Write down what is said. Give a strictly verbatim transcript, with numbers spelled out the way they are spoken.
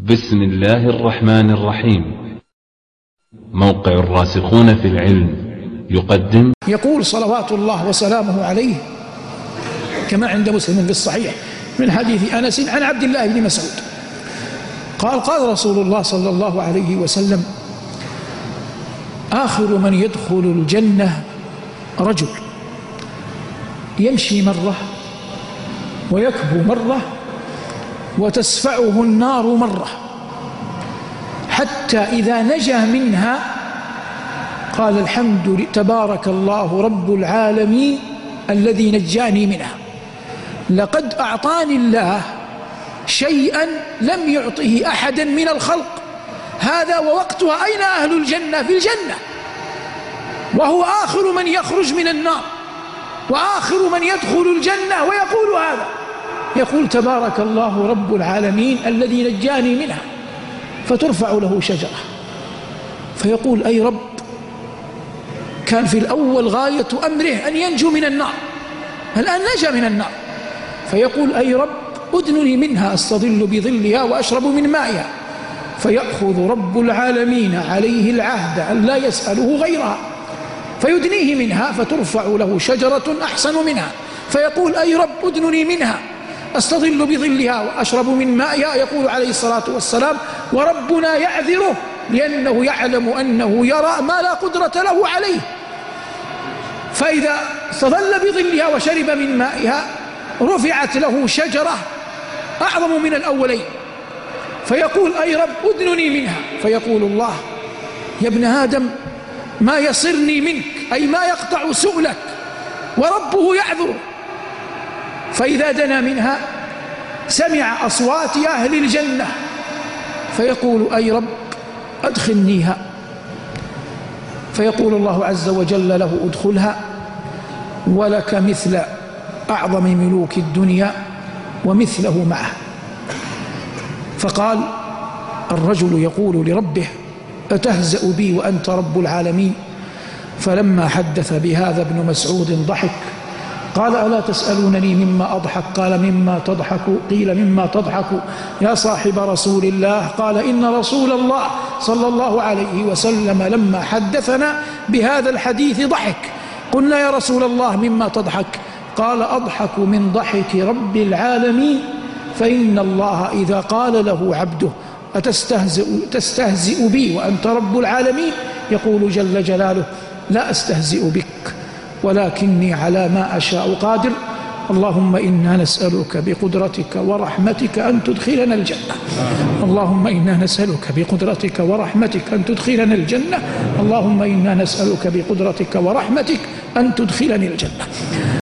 بسم الله الرحمن الرحيم. موقع الراسخون في العلم يقدم. يقول صلوات الله وسلامه عليه كما عند مسلم في الصحيح من حديث أنس عن عبد الله بن مسعود قال قال رسول الله صلى الله عليه وسلم: آخر من يدخل الجنة رجل يمشي مرة ويكبو مرة وتسفعه النار مرة، حتى إذا نجا منها قال: الحمد تبارك الله رب العالمين الذي نجاني منها، لقد أعطاني الله شيئا لم يعطه أحدا من الخلق، هذا ووقتها أين أهل الجنة؟ في الجنة، وهو آخر من يخرج من النار وآخر من يدخل الجنة، ويقول هذا، يقول: تبارك الله رب العالمين الذي نجاني منها. فترفع له شجرة فيقول: أي رب، كان في الأول غاية أمره أن ينجو من النار، الآن نجا من النار، فيقول: أي رب، أدنني منها أستظل بظلها وأشرب من مائها. فيأخذ رب العالمين عليه العهد أن لا يسأله غيرها فيدنيه منها، فترفع له شجرة أحسن منها، فيقول: أي رب، أدنني منها أستظل بظلها وأشرب من مائها. يقول عليه الصلاة والسلام: وربنا يعذره لأنه يعلم أنه يرى ما لا قدرة له عليه. فإذا استظل بظلها وشرب من مائها رفعت له شجرة أعظم من الأولين، فيقول: أي رب، أدنني منها. فيقول الله: يا ابن آدم، ما يصرني منك، أي ما يقطع سؤلك، وربه يعذره. فإذا دنا منها سمع أصوات أهل الجنة فيقول: أي رب، أدخلنيها. فيقول الله عز وجل له: ادخلها ولك مثل أعظم ملوك الدنيا ومثله معه. فقال الرجل يقول لربه: أتهزأ بي وأنت رب العالمين؟ فلما حدث بهذا ابن مسعود ضحك، قال: ألا تسألونني مما أضحك؟ قال: مما تضحك؟ قيل: مما تضحك يا صاحب رسول الله؟ قال: إن رسول الله صلى الله عليه وسلم لما حدثنا بهذا الحديث ضحك. قلنا: يا رسول الله، مما تضحك؟ قال: أضحك من ضحك رب العالمين، فإن الله إذا قال له عبده: أتستهزئ تستهزئ بي وأنت رب العالمين؟ يقول جل جلاله: لا أستهزئ بك ولكني على ما أشاء قادر. اللهم إنا نسألك بقدرتك ورحمتك أن تدخلنا الجنة. اللهم إنا نسألك بقدرتك ورحمتك أن تدخلنا الجنة. اللهم إنا نسألك بقدرتك ورحمتك أن تدخلني الجنة.